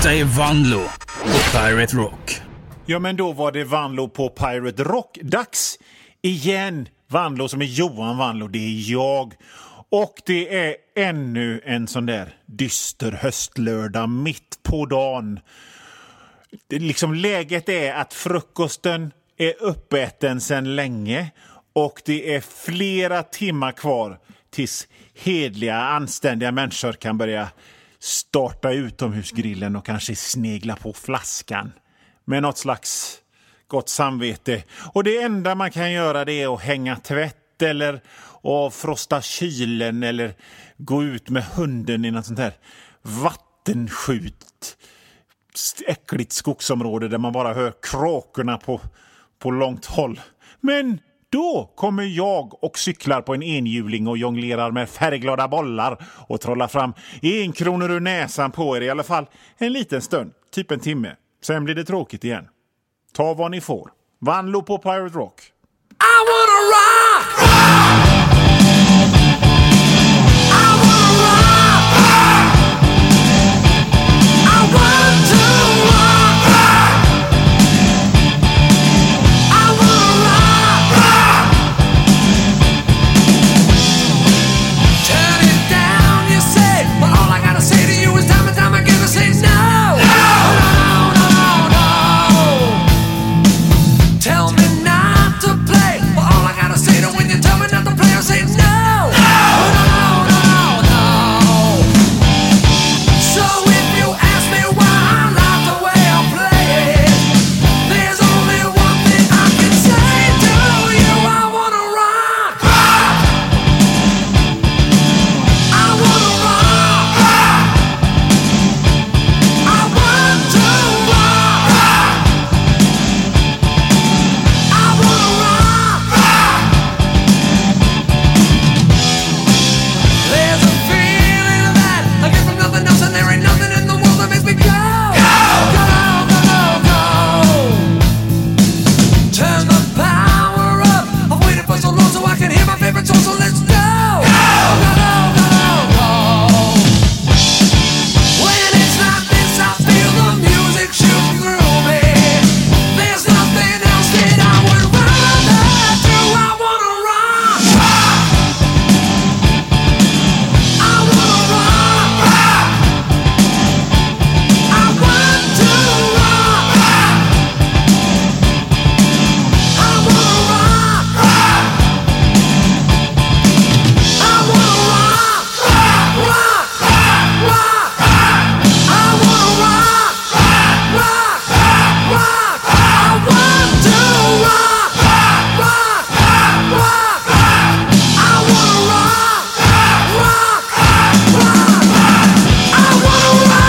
Detta är Vanlo på Pirate Rock. Ja, men då var det Vanlo på Pirate Rock. Dags igen. Vanlo som är Johan Vanlo, det är jag. Och det är ännu en sån där dyster höstlördag mitt på dagen. Läget är att frukosten är uppäten sedan länge. Och det är flera timmar kvar tills hedliga, anständiga människor kan börja starta utomhusgrillen och kanske snegla på flaskan med något slags gott samvete. Och det enda man kan göra det är att hänga tvätt eller avfrosta kylen eller gå ut med hunden i något sånt här vattenskjut äckligt skogsområde där man bara hör kråkorna på långt håll. Men då kommer jag och cyklar på en enhjuling och jonglerar med färgglada bollar och trollar fram 1 krona ur näsan på er i alla fall en liten stund, typ en timme. Sen blir det tråkigt igen. Ta vad ni får. Vanlo på Pirate Rock. I wanna rock! I wanna rock! I want to rock! I wanna rock! Turn it down, you say, but all I gotta say to you is time and time again I say no! Tell me not to play, but all I gotta say to when you tell me not to play, I say no! No, no, no. So if you ask me why I like the way I play, there's only one thing I can say to you. I wanna rock! I wanna rock! I want to rock! I wanna rock! There's a feeling that I get from nothing else, and there ain't nothing in the world that makes me go. Go, go, go, go. Turn the power up. I've waited for so long so I can hear my favorite song, so let's go. Go, go, go, go. When it's like this, I feel the music shoot through me. There's nothing else that I would rather do. I wanna rock. I wanna rock. I want to rock. I wanna rock. I wanna rock. Rock, rock. I wanna rock. Rock, rock. I want to rock. Rock, rock. I wanna rock. Rock, rock. I wanna rock.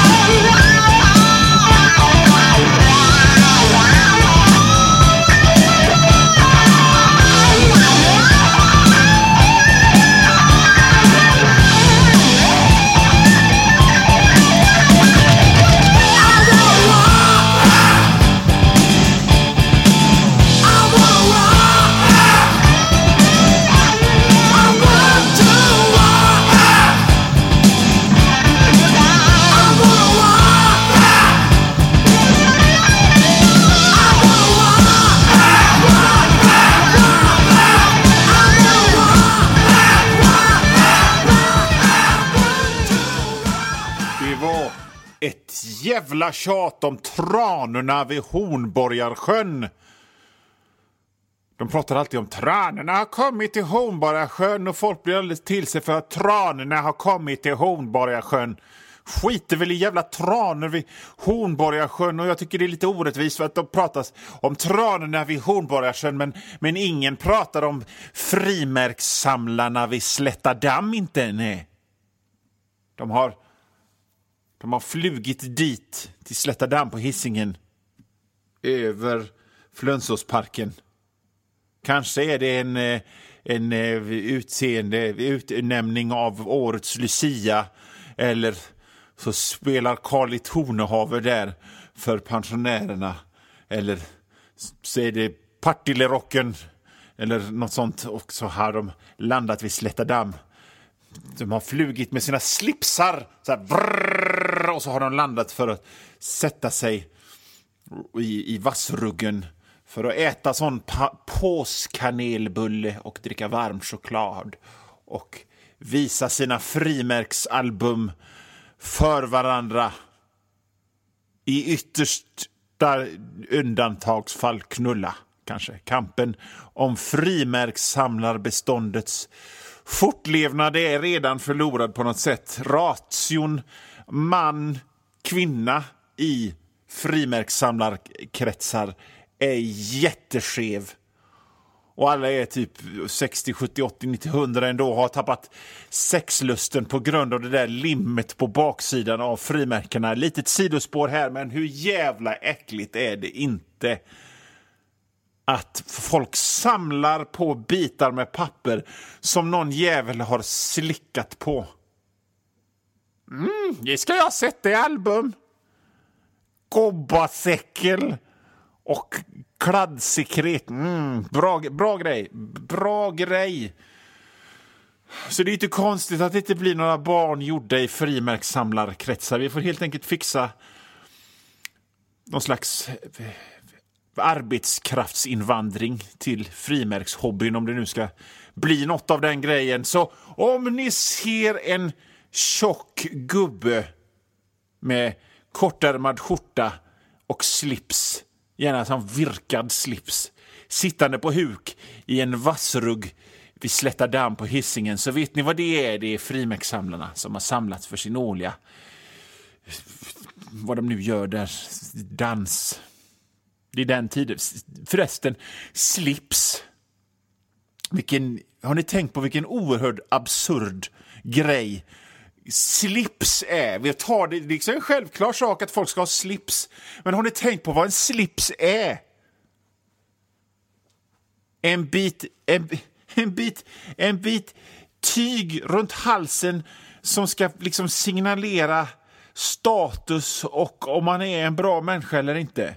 Det var ett jävla tjat om tranorna vid Hornborgarsjön. De pratar alltid om tranorna har kommit till Hornborgarsjön och folk blir alldeles till sig för att tranorna har kommit till Hornborgarsjön. Skiter väl i jävla tranor vid Hornborgarsjön, och jag tycker det är lite orättvist för att de pratas om tranorna vid Hornborgarsjön men ingen pratar om frimärkssamlarna vid Slättadamm inte, nej. De har flugit dit till Slättadamm på Hisingen över Flönsåsparken. Kanske är det en utnämning av årets Lucia, eller så spelar Carl i Tornehaver där för pensionärerna, eller så är det Partillerocken eller något sånt, och så har de landat vid Slättadamm. De har flugit med sina slipsar så här, vrrr, andra, och så har de landat för att sätta sig i vassruggen för att äta sån påskanelbulle och dricka varm choklad och visa sina frimärksalbum för varandra. I yttersta undantagsfall knulla, kanske. Kampen om frimärkssamlarbeståndets fortlevnad är redan förlorad på något sätt. Ration man, kvinna i frimärkssamlarkretsar är jätteskev. Och alla är typ 60, 70, 80, 90, 100 ändå, har tappat sexlusten på grund av det där limmet på baksidan av frimärkena. Litet sidospår här, men hur jävla äckligt är det inte att folk samlar på bitar med papper som någon jävel har slickat på. Det ska jag sätta i album. Gobbasäckel och kladdsekret. Bra grej. Så det är inte konstigt att det inte blir några barn gjorda i frimärkssamlarkretsar. Vi får helt enkelt fixa någon slags arbetskraftsinvandring till frimärkshobbyn, om det nu ska bli något av den grejen. Så om ni ser en tjock gubbe med kortärmad skjorta och slips, gärna som virkad slips, sittande på huk i en vassrugg vid Slättadamm på Hisingen, så vet ni vad det är. Det är frimärkssamlarna som har samlats för sin årliga, vad de nu gör där, dans. Det är den tiden. Förresten, slips. Har ni tänkt på vilken oerhört absurd grej slips är? Vi tar det liksom en självklar sak att folk ska ha slips. Men har ni tänkt på vad en slips är? En bit tyg runt halsen som ska liksom signalera status och om man är en bra människa eller inte.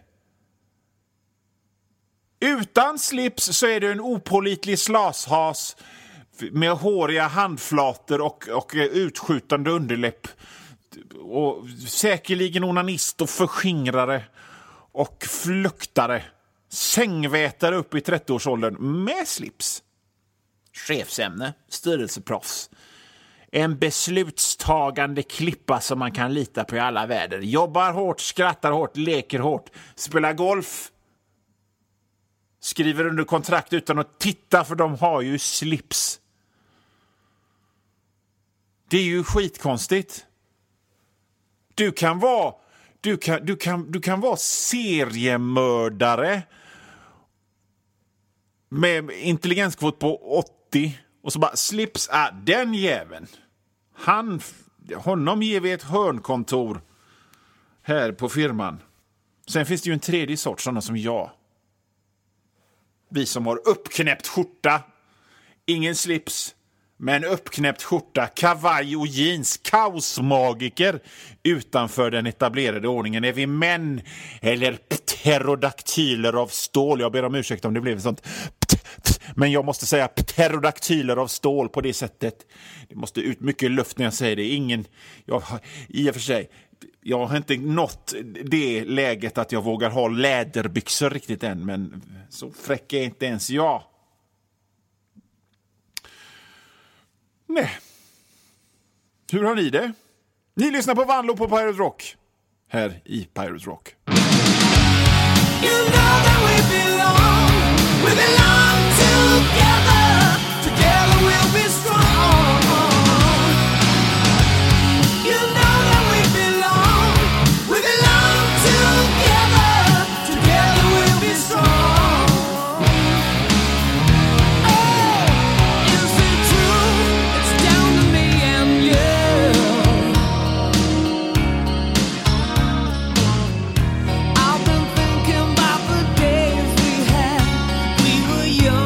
Utan slips så är det en opålitlig slashas med håriga handflator och utskjutande underläpp. Och säkerligen onanist och förskingrare och fluktare. Sängvätare upp i 30-årsåldern med slips. Chefsämne, styrelseproffs. En beslutstagande klippa som man kan lita på i alla väder. Jobbar hårt, skrattar hårt, leker hårt, spelar golf. Skriver under kontrakt utan att titta, för de har ju slips. Det är ju skitkonstigt. Du kan vara seriemördare med intelligenskvot på 80 och så bara slips, den jäveln. Honom ger vi ett hörnkontor här på firman. Sen finns det ju en tredje sort, sådana som jag. Vi som har uppknäppt skjorta, ingen slips, men uppknäppt skjorta, kavaj och jeans, kaosmagiker utanför den etablerade ordningen. Är vi män eller pterodaktyler av stål? Jag ber om ursäkt om det blev sånt, men jag måste säga pterodaktyler av stål på det sättet. Det måste ut mycket luft när jag säger det. I och för sig, jag har inte nått det läget att jag vågar ha läderbyxor riktigt än, men så fräck är inte ens jag. Nej. Hur har ni det? Ni lyssnar på Vanlo på Pirate Rock. Här i Pirate Rock. You know that we belong together. Together we'll be strong. You know that we belong together. Together we'll be strong. Oh, is it true? It's down to me and you. I've been thinking about the days we had. We were young.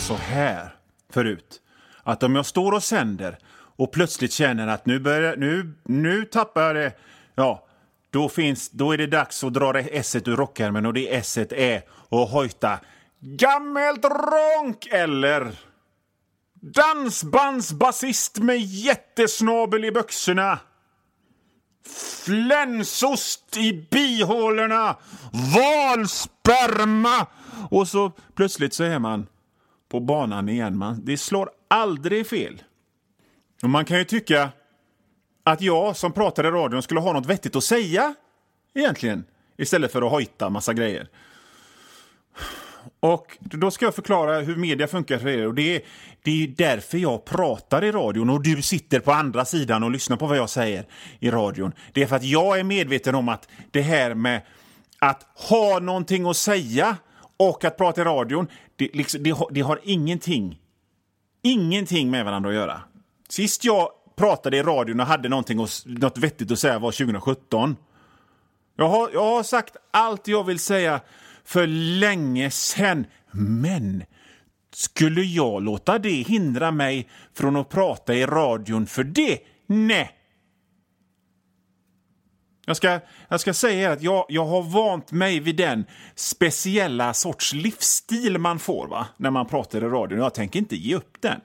så här förut. Att om jag står och sänder och plötsligt känner att nu tappar jag det. Ja, då är det dags att dra esset ur rockärmen, och det esset är att hojta gammelt ronk eller dansbandsbasist med jättesnabel i byxorna. Flänsost i bihålorna. Valsperma. Och så plötsligt så är man på banan igen. Det slår aldrig fel. Och man kan ju tycka att jag som pratar i radion skulle ha något vettigt att säga egentligen, istället för att hojta massa grejer. Och då ska jag förklara hur media funkar för er. Och det är därför jag pratar i radion och du sitter på andra sidan och lyssnar på vad jag säger i radion. Det är för att jag är medveten om att det här med att ha någonting att säga och att prata i radion, det har ingenting med varandra att göra. Sist jag pratade i radion och hade något vettigt att säga var 2017. Jag har sagt allt jag vill säga för länge sedan. Men skulle jag låta det hindra mig från att prata i radion för det? Nej. Jag ska säga att jag har vant mig vid den speciella sorts livsstil man får när man pratar i radion. Jag tänker inte ge upp den.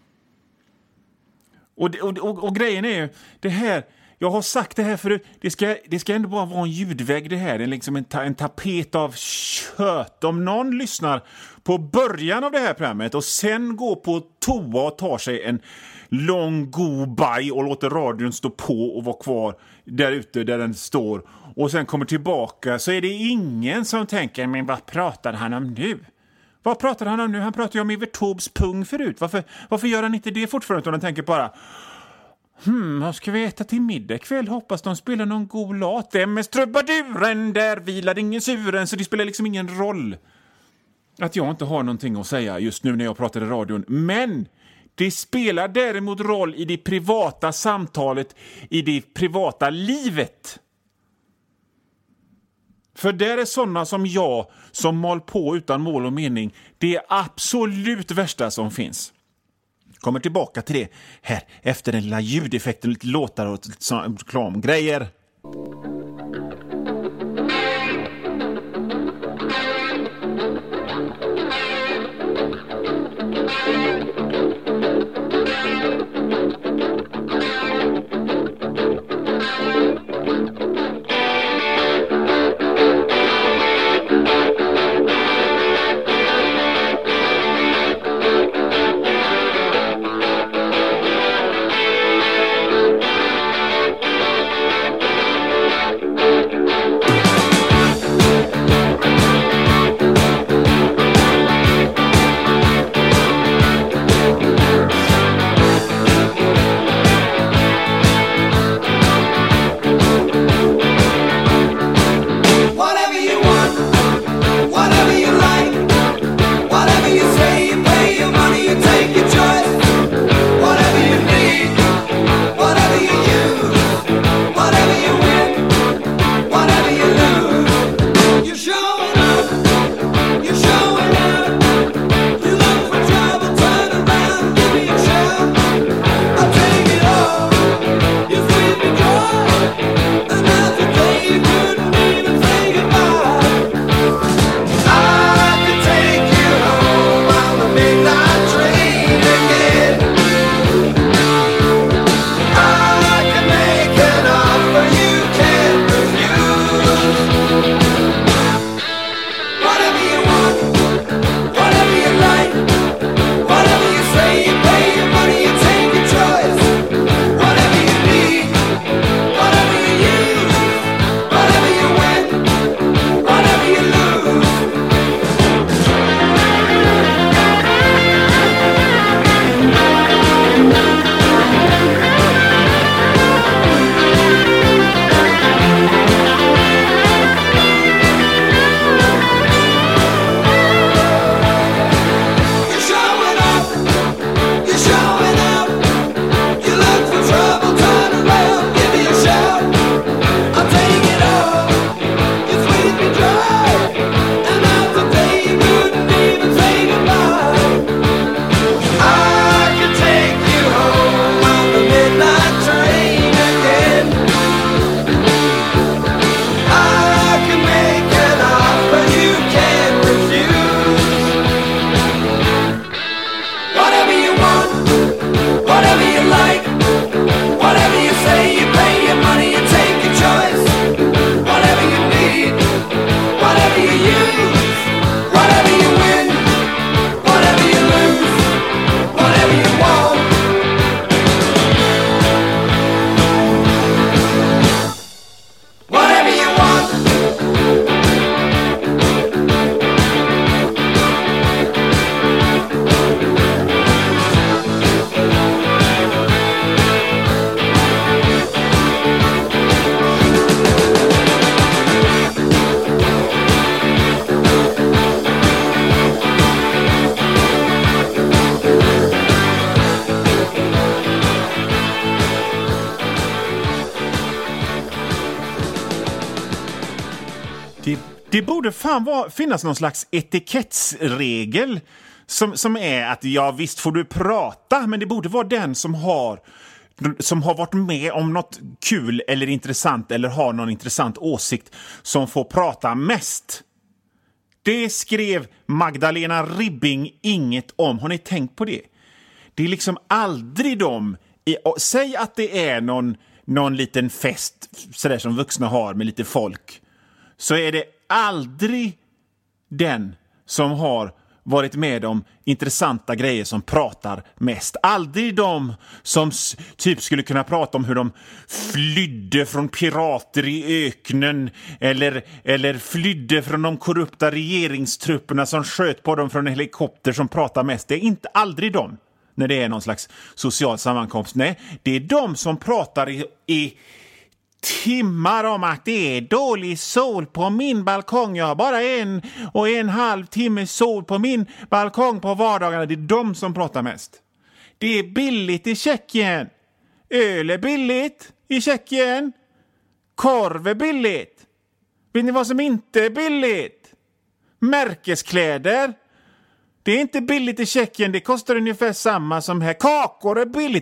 Och grejen är ju det här. Jag har sagt det här förut. Det ska ändå bara vara en ljudvägg det här. Det är liksom en tapet av kött. Om någon lyssnar på början av det här programmet och sen går på toa och tar sig en lång god baj och låter radion stå på och vara kvar där ute där den står och sen kommer tillbaka, så är det ingen som tänker, men vad pratar han om nu? Vad pratar han om nu? Han pratade ju om Evert Taubes pung förut. Varför gör han inte det fortfarande? Utan han tänker bara, vad ska vi äta till middag kväll? Hoppas de spelar någon god låt. MS trubaduren, där vilar ingen suren. Så det spelar liksom ingen roll att jag inte har någonting att säga just nu när jag pratar i radion. Men det spelar däremot roll i det privata samtalet, i det privata livet. För där är sådana som jag som mal på utan mål och mening det absolut värsta som finns. Kommer tillbaka till det här efter den lilla ljudeffekten, lite låtar och reklamgrejer. Det borde finnas någon slags etikettsregel som är att ja, visst får du prata, men det borde vara den som har varit med om något kul eller intressant eller har någon intressant åsikt som får prata mest. Det skrev Magdalena Ribbing inget om. Har ni tänkt på det? Det är liksom aldrig säg att det är någon liten fest sådär som vuxna har med lite folk. Så är det aldrig den som har varit med om intressanta grejer som pratar mest. Aldrig de som typ skulle kunna prata om hur de flydde från pirater i öknen eller flydde från de korrupta regeringstrupperna som sköt på dem från en helikopter som pratar mest. Det är inte aldrig de när det är någon slags social sammankomst. Nej, det är de som pratar i timmar om att det är dålig sol på min balkong. Jag har bara 1,5 timme sol på min balkong på vardagarna. Det är de som pratar mest. Det är billigt i Tjeckien. Öl är billigt i Tjeckien. Korv är billigt. Vet ni vad som inte är billigt? Märkeskläder. Det är inte billigt i Tjeckien. Det kostar ungefär samma som här. Kakor är billigt.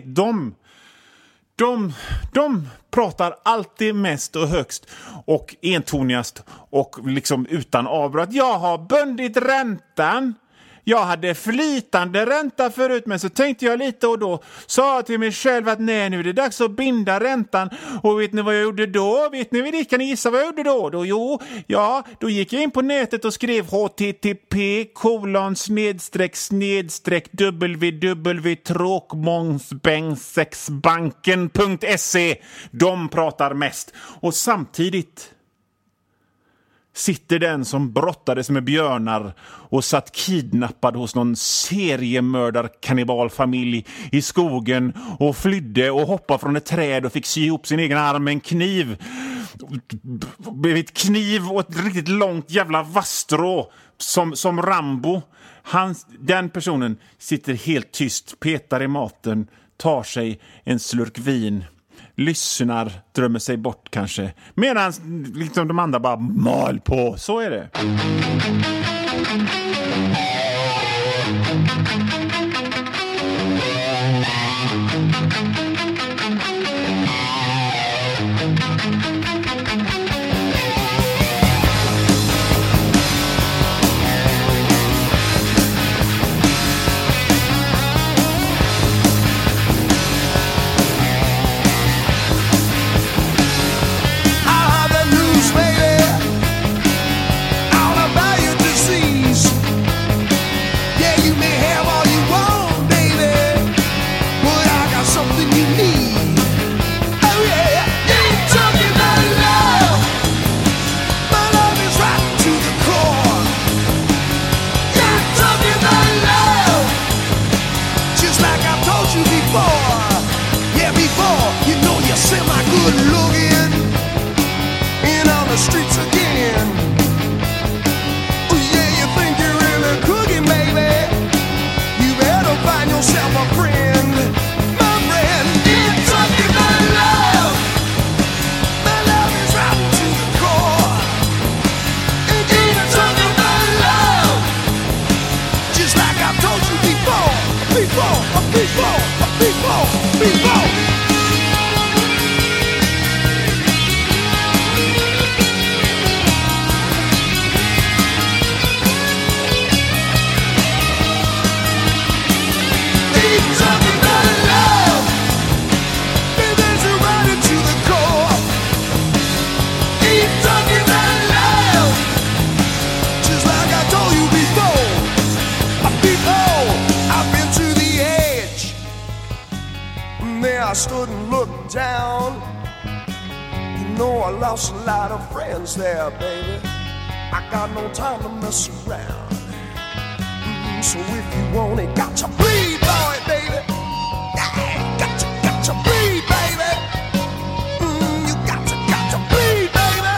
De pratar alltid mest och högst och entonigast och liksom utan avbrott. Jag har bundit räntan. Jag hade flytande ränta förut, men så tänkte jag lite och då sa jag till mig själv att nej, nu är det dags att binda räntan. Och vet ni vad jag gjorde då? Vet ni vad kan ni gissa vad jag gjorde då? Då gick jag in på nätet och skrev http://www.tråkmånsbängsexbanken.se. De pratar mest. Och samtidigt sitter den som brottades med björnar och satt kidnappad hos någon seriemördarkannibalfamilj i skogen och flydde och hoppade från ett träd och fick sy ihop sin egen arm med en kniv. Ett kniv och ett riktigt långt jävla vasstrå som Rambo. Den personen sitter helt tyst, petar i maten, tar sig en slurk vin, lyssnar, drömmer sig bort kanske. Medan liksom de andra bara mal på. Så är det. I stood and looked down. You know I lost a lot of friends there, baby. I got no time to mess around. So if you want it, got to bleed, boy, baby. Yeah, got to bleed, baby. You got to bleed, baby.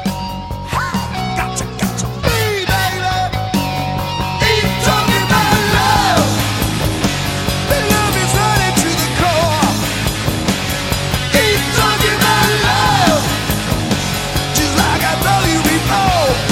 Got to bleed, baby. Ain't talking about love. The love is running to the core. Ain't talking about love. Just like I told you before.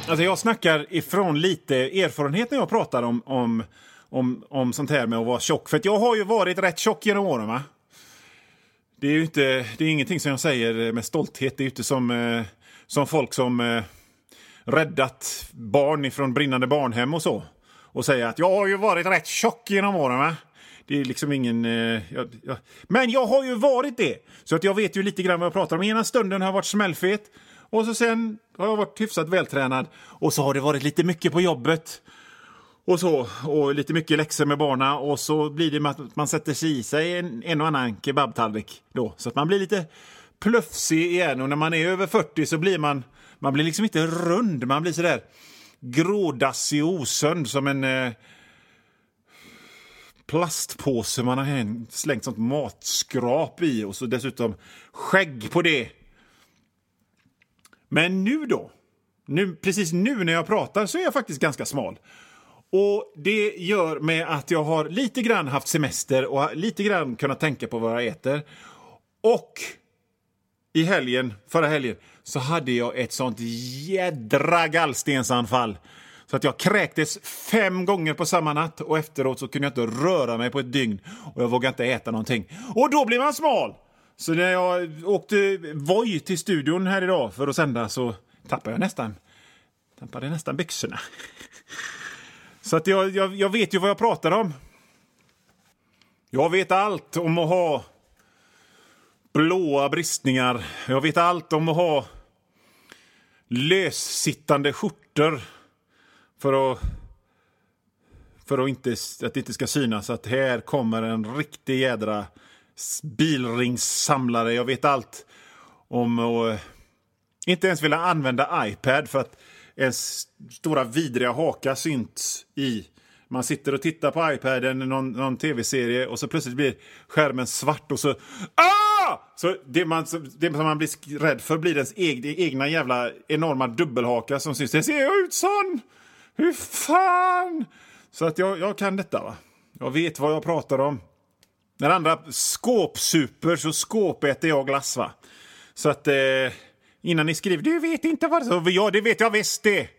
Alltså jag snackar ifrån lite erfarenhet när jag pratar om sånt här med att vara tjock. För att jag har ju varit rätt tjock genom åren, va? Det är ju inte, det är ingenting som jag säger med stolthet. Det är ju inte som folk som räddat barn ifrån brinnande barnhem och så. Och säger att jag har ju varit rätt tjock genom åren, va? Det är liksom ingen... Men jag har ju varit det. Så att jag vet ju lite grann vad jag pratar om. Ena stunden har jag varit smällfet. Och så sen har jag varit hyfsat vältränad. Och så har det varit lite mycket på jobbet. Och så. Och lite mycket läxor med barna. Och så blir det att man sätter sig i sig en och annan kebabtallrik då. Så att man blir lite plufsig igen. Och när man är över 40 så blir man blir liksom inte rund. Man blir sådär grådassig och osönd som en... plastpåse man har slängt sånt matskrap i och så dessutom skägg på det. Men precis nu när jag pratar så är jag faktiskt ganska smal. Och det gör med att jag har lite grann haft semester och har lite grann kunnat tänka på vad jag äter. Och förra helgen så hade jag ett sånt jädra gallstensanfall. Så att jag kräktes 5 gånger på samma natt. Och efteråt så kunde jag inte röra mig på ett dygn. Och jag vågade inte äta någonting. Och då blir man smal. Så när jag åkte Voi till studion här idag för att sända så tappade nästan byxorna. Så att jag vet ju vad jag pratar om. Jag vet allt om att ha blåa bristningar. Jag vet allt om att ha lössittande skjortor. För att det inte ska synas att här kommer en riktig jädra bilringssamlare. Jag vet allt om att inte ens vilja använda iPad för att en stora vidriga haka syns i. Man sitter och tittar på iPaden någon tv-serie och så plötsligt blir skärmen svart och så... Så det som man blir rädd för blir ens egna jävla enorma dubbelhaka som syns. Det ser ut sån! Hur fan? Så att jag kan detta, va? Jag vet vad jag pratar om. När andra skåpsuper så skåpäter jag glass, va? Så att innan ni skriver, du vet inte vad det är. Ja, det vet jag visst det.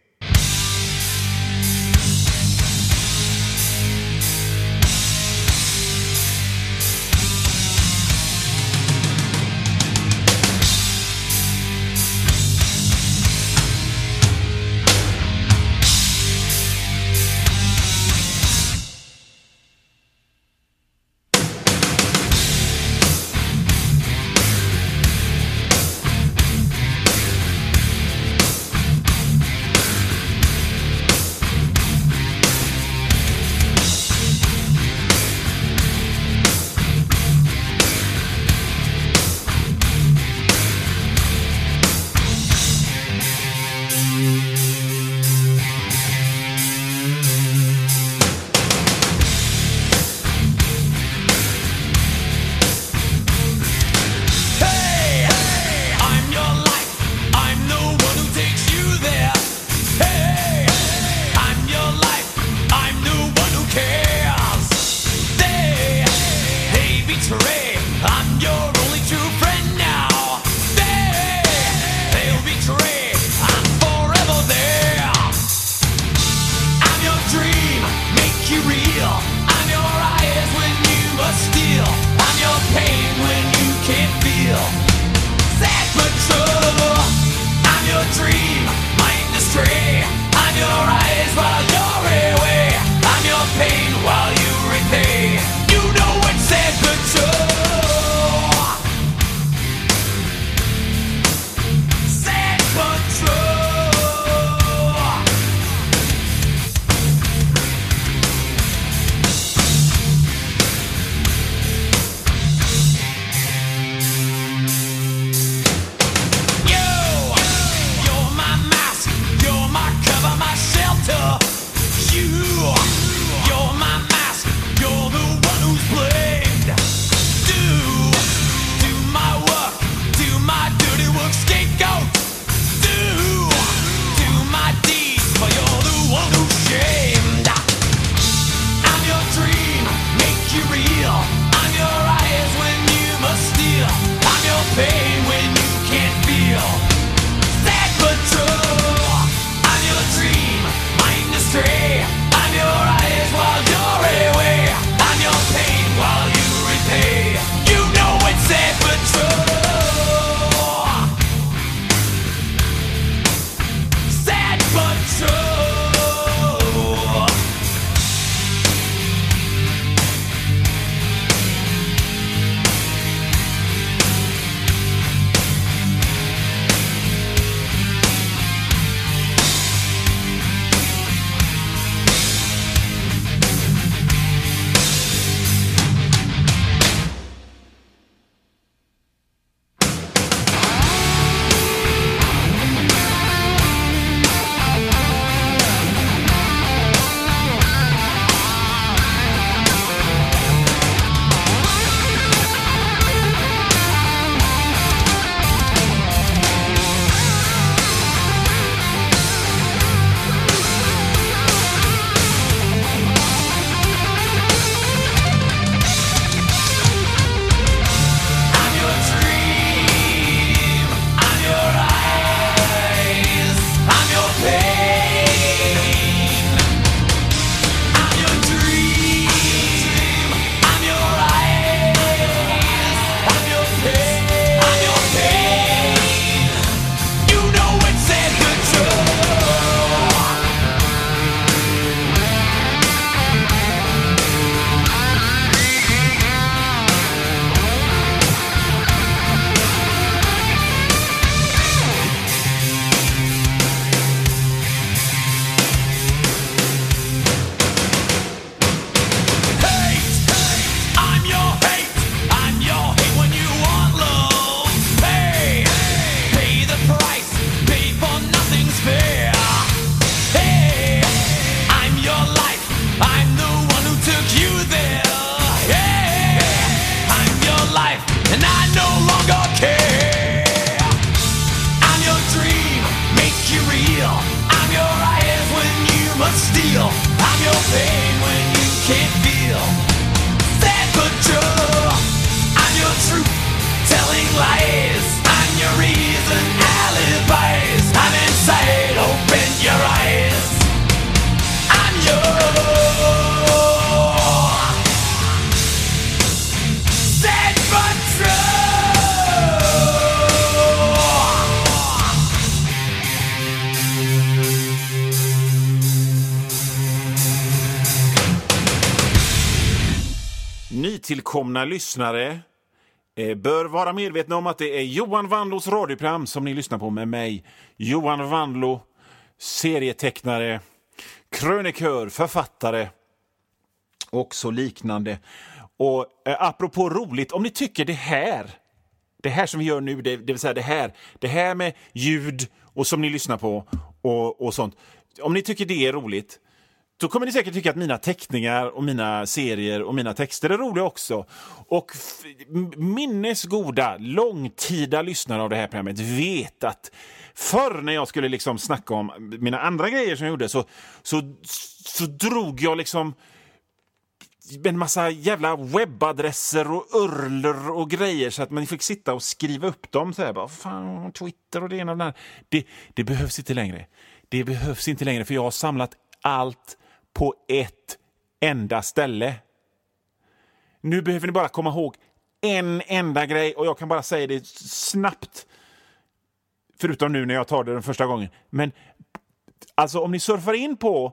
nytillkomna lyssnare bör vara medvetna om att det är Johan Wanlås radioprogram som ni lyssnar på med mig, Johan Wanlå, serietecknare, krönikör, författare och så liknande. Och apropå roligt, om ni tycker det här som vi gör nu, det vill säga det här med ljud och som ni lyssnar på och sånt, om ni tycker det är roligt, då kommer ni säkert tycka att mina teckningar och mina serier och mina texter är roliga också. Och minnesgoda, långtida lyssnare av det här programmet vet att förr när jag skulle liksom snacka om mina andra grejer som jag gjorde så drog jag liksom en massa jävla webbadresser och urler och grejer så att man fick sitta och skriva upp dem så här, bara fan, Twitter och det ena och det där. Det behövs inte längre. Det behövs inte längre, för jag har samlat allt på ett enda ställe. Nu behöver ni bara komma ihåg en enda grej, och jag kan bara säga det snabbt, förutom nu när jag tar det den första gången. Men alltså om ni surfar in på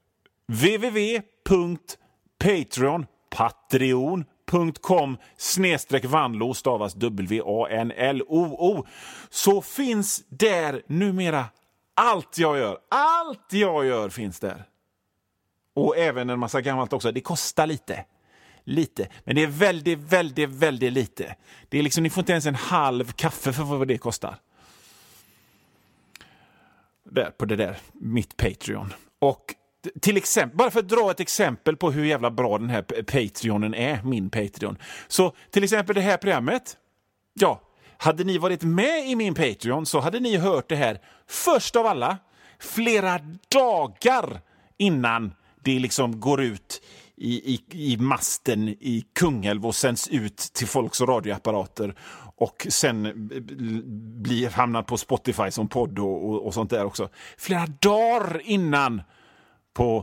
patreon.com/Wanlå, stavas WANLOO, så finns där numera allt jag gör finns där. Och även en massa gammalt också. Det kostar lite. Men det är väldigt, väldigt, väldigt lite. Det är liksom, ni får inte ens en halv kaffe för vad det kostar. Där på det där, mitt Patreon. Och till exempel, bara för att dra ett exempel på hur jävla bra den här Patreonen är, min Patreon. Så till exempel det här programmet, ja, hade ni varit med i min Patreon så hade ni hört det här först av alla, flera dagar innan det liksom går ut i masten i Kungälv och sänds ut till folks radioapparater och sen hamnar på Spotify som podd och sånt där också. Flera dagar innan på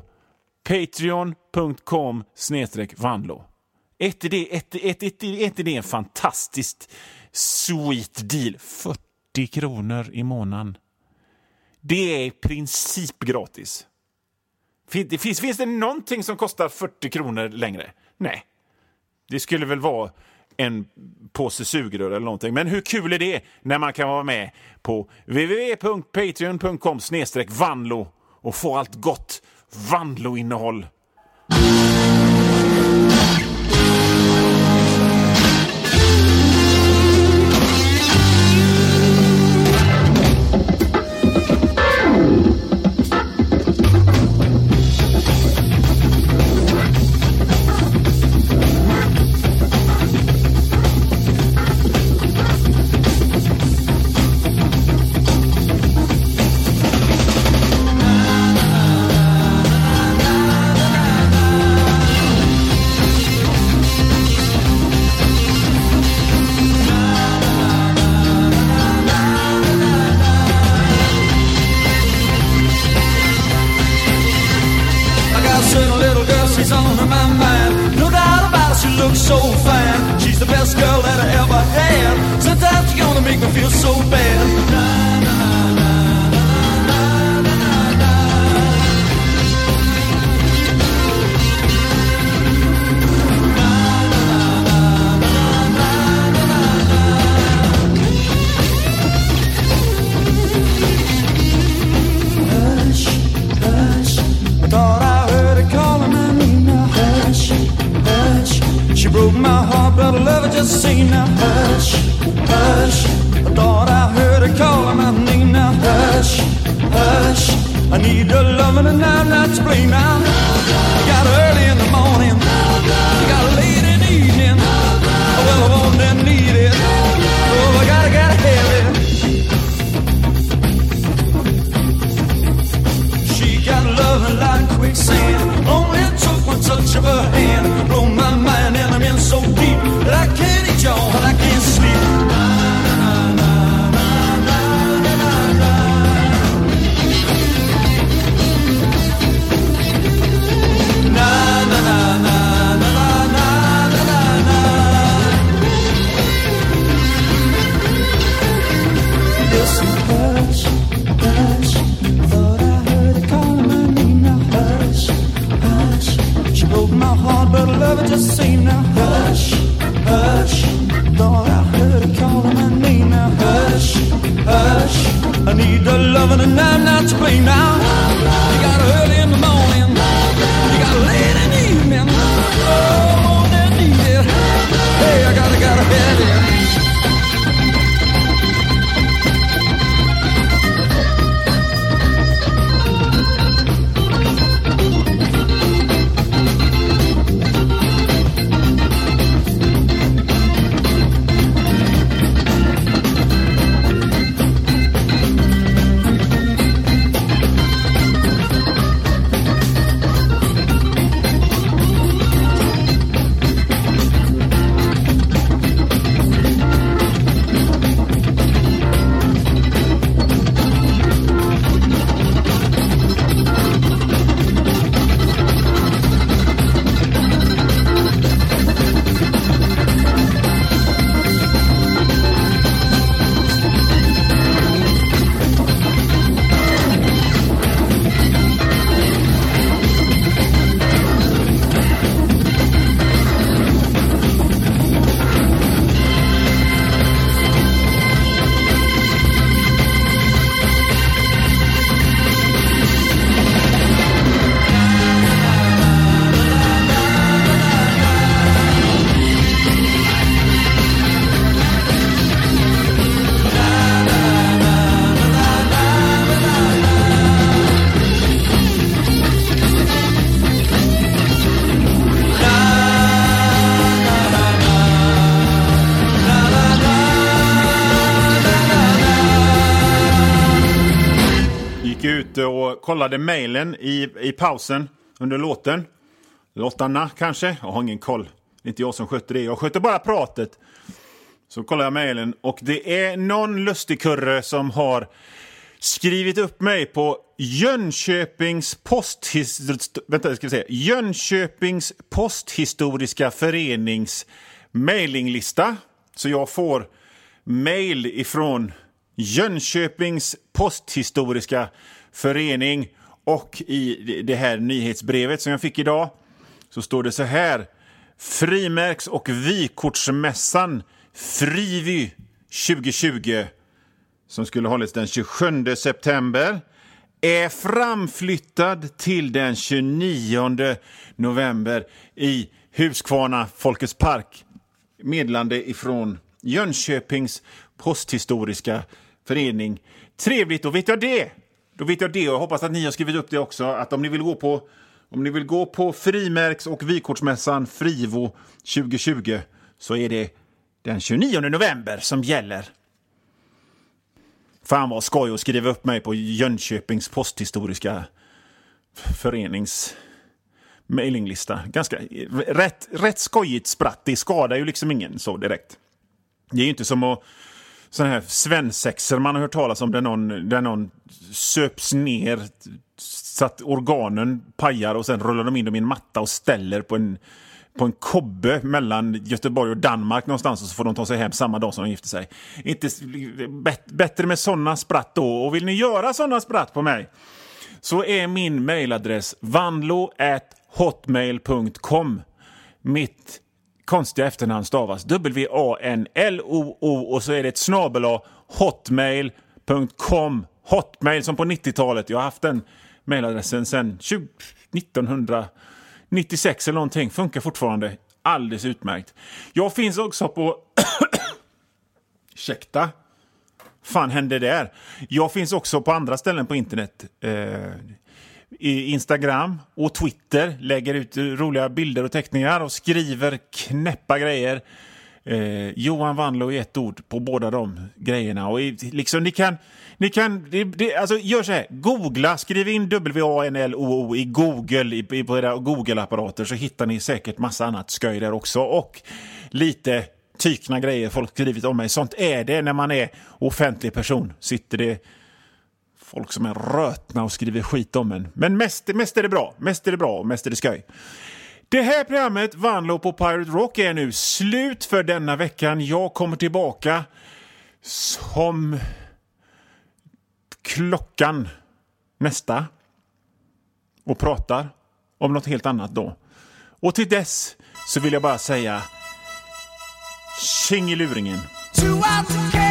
patreon.com/Wanlå. Ett är det en fantastiskt sweet deal. 40 kronor i månaden. Det är i princip gratis. Finns det någonting som kostar 40 kronor längre? Nej. Det skulle väl vara en påse sugrör eller någonting. Men hur kul är det när man kan vara med på www.patreon.com/Wanlå och få allt gott Wanlå-innehåll. Nah. I need the loving and I'm not to blame now. You got early in the morning, you got late in the evening. Oh, more than needed. Hey, I gotta have it. Och kollade mailen i pausen under låtarna kanske. Jag har ingen koll. Det är inte jag som sköter det. Jag sköter bara pratet. Så kollar jag mailen och det är någon lustigkurre som har skrivit upp mig på Jönköpings posthistoriska förenings mailinglista. Så jag får mail ifrån Jönköpings posthistoriska förening, och i det här nyhetsbrevet som jag fick idag så står det så här: frimärks- och vykortsmässan Frivy 2020 som skulle hållas den 27 september är framflyttad till den 29 november i Huskvarna Folkets park. Meddelande ifrån Jönköpings posthistoriska förening. Trevligt, då vet jag det. Och jag hoppas att ni har skrivit upp det också, att om ni vill gå på frimärks- och vykortsmässan Frivo 2020 så är det den 29 november som gäller. Fan vad skoj att skriva upp mig på Jönköpings posthistoriska förenings mailinglista. Ganska rätt skojigt spratt. Det skadar ju liksom ingen så direkt. Det är ju inte som att sådana här svensexer man har hört talas om där någon söps ner så att organen pajar och sen rullar de in dem i en matta och ställer på en kobbe mellan Göteborg och Danmark någonstans, och så får de ta sig hem samma dag som de gifter sig. Inte bättre med sådana spratt då. Och vill ni göra sådana spratt på mig så är min mailadress vanlo@hotmail.com. Mitt konstiga efternamn stavas WANLOO och så är det ett snabel-a hotmail.com. Hotmail som på 90-talet. Jag har haft den mailadressen sedan 1996 eller någonting. Funkar fortfarande alldeles utmärkt. Jag finns också på ursäkta. Fan hände där? Jag finns också på andra ställen på internet. I Instagram och Twitter, lägger ut roliga bilder och teckningar och skriver knäppa grejer. Johan Vanlo i ett ord på båda de grejerna. Och liksom ni kan alltså gör så här, googla, skriv in WANLOO i Google på era Google-apparater så hittar ni säkert massa annat skoj där också, och lite tykna grejer folk skrivit om mig. Sånt är det när man är offentlig person. Sitter det folk som är rötna och skriver skit om en. Men mest är det bra. Mest är det bra och mest är det skoj. Det här programmet, Vanlo på Pirate Rock, är nu slut för denna veckan. Jag kommer tillbaka som klockan nästa och pratar om något helt annat då. Och till dess så vill jag bara säga tjingeluringen. 2 out to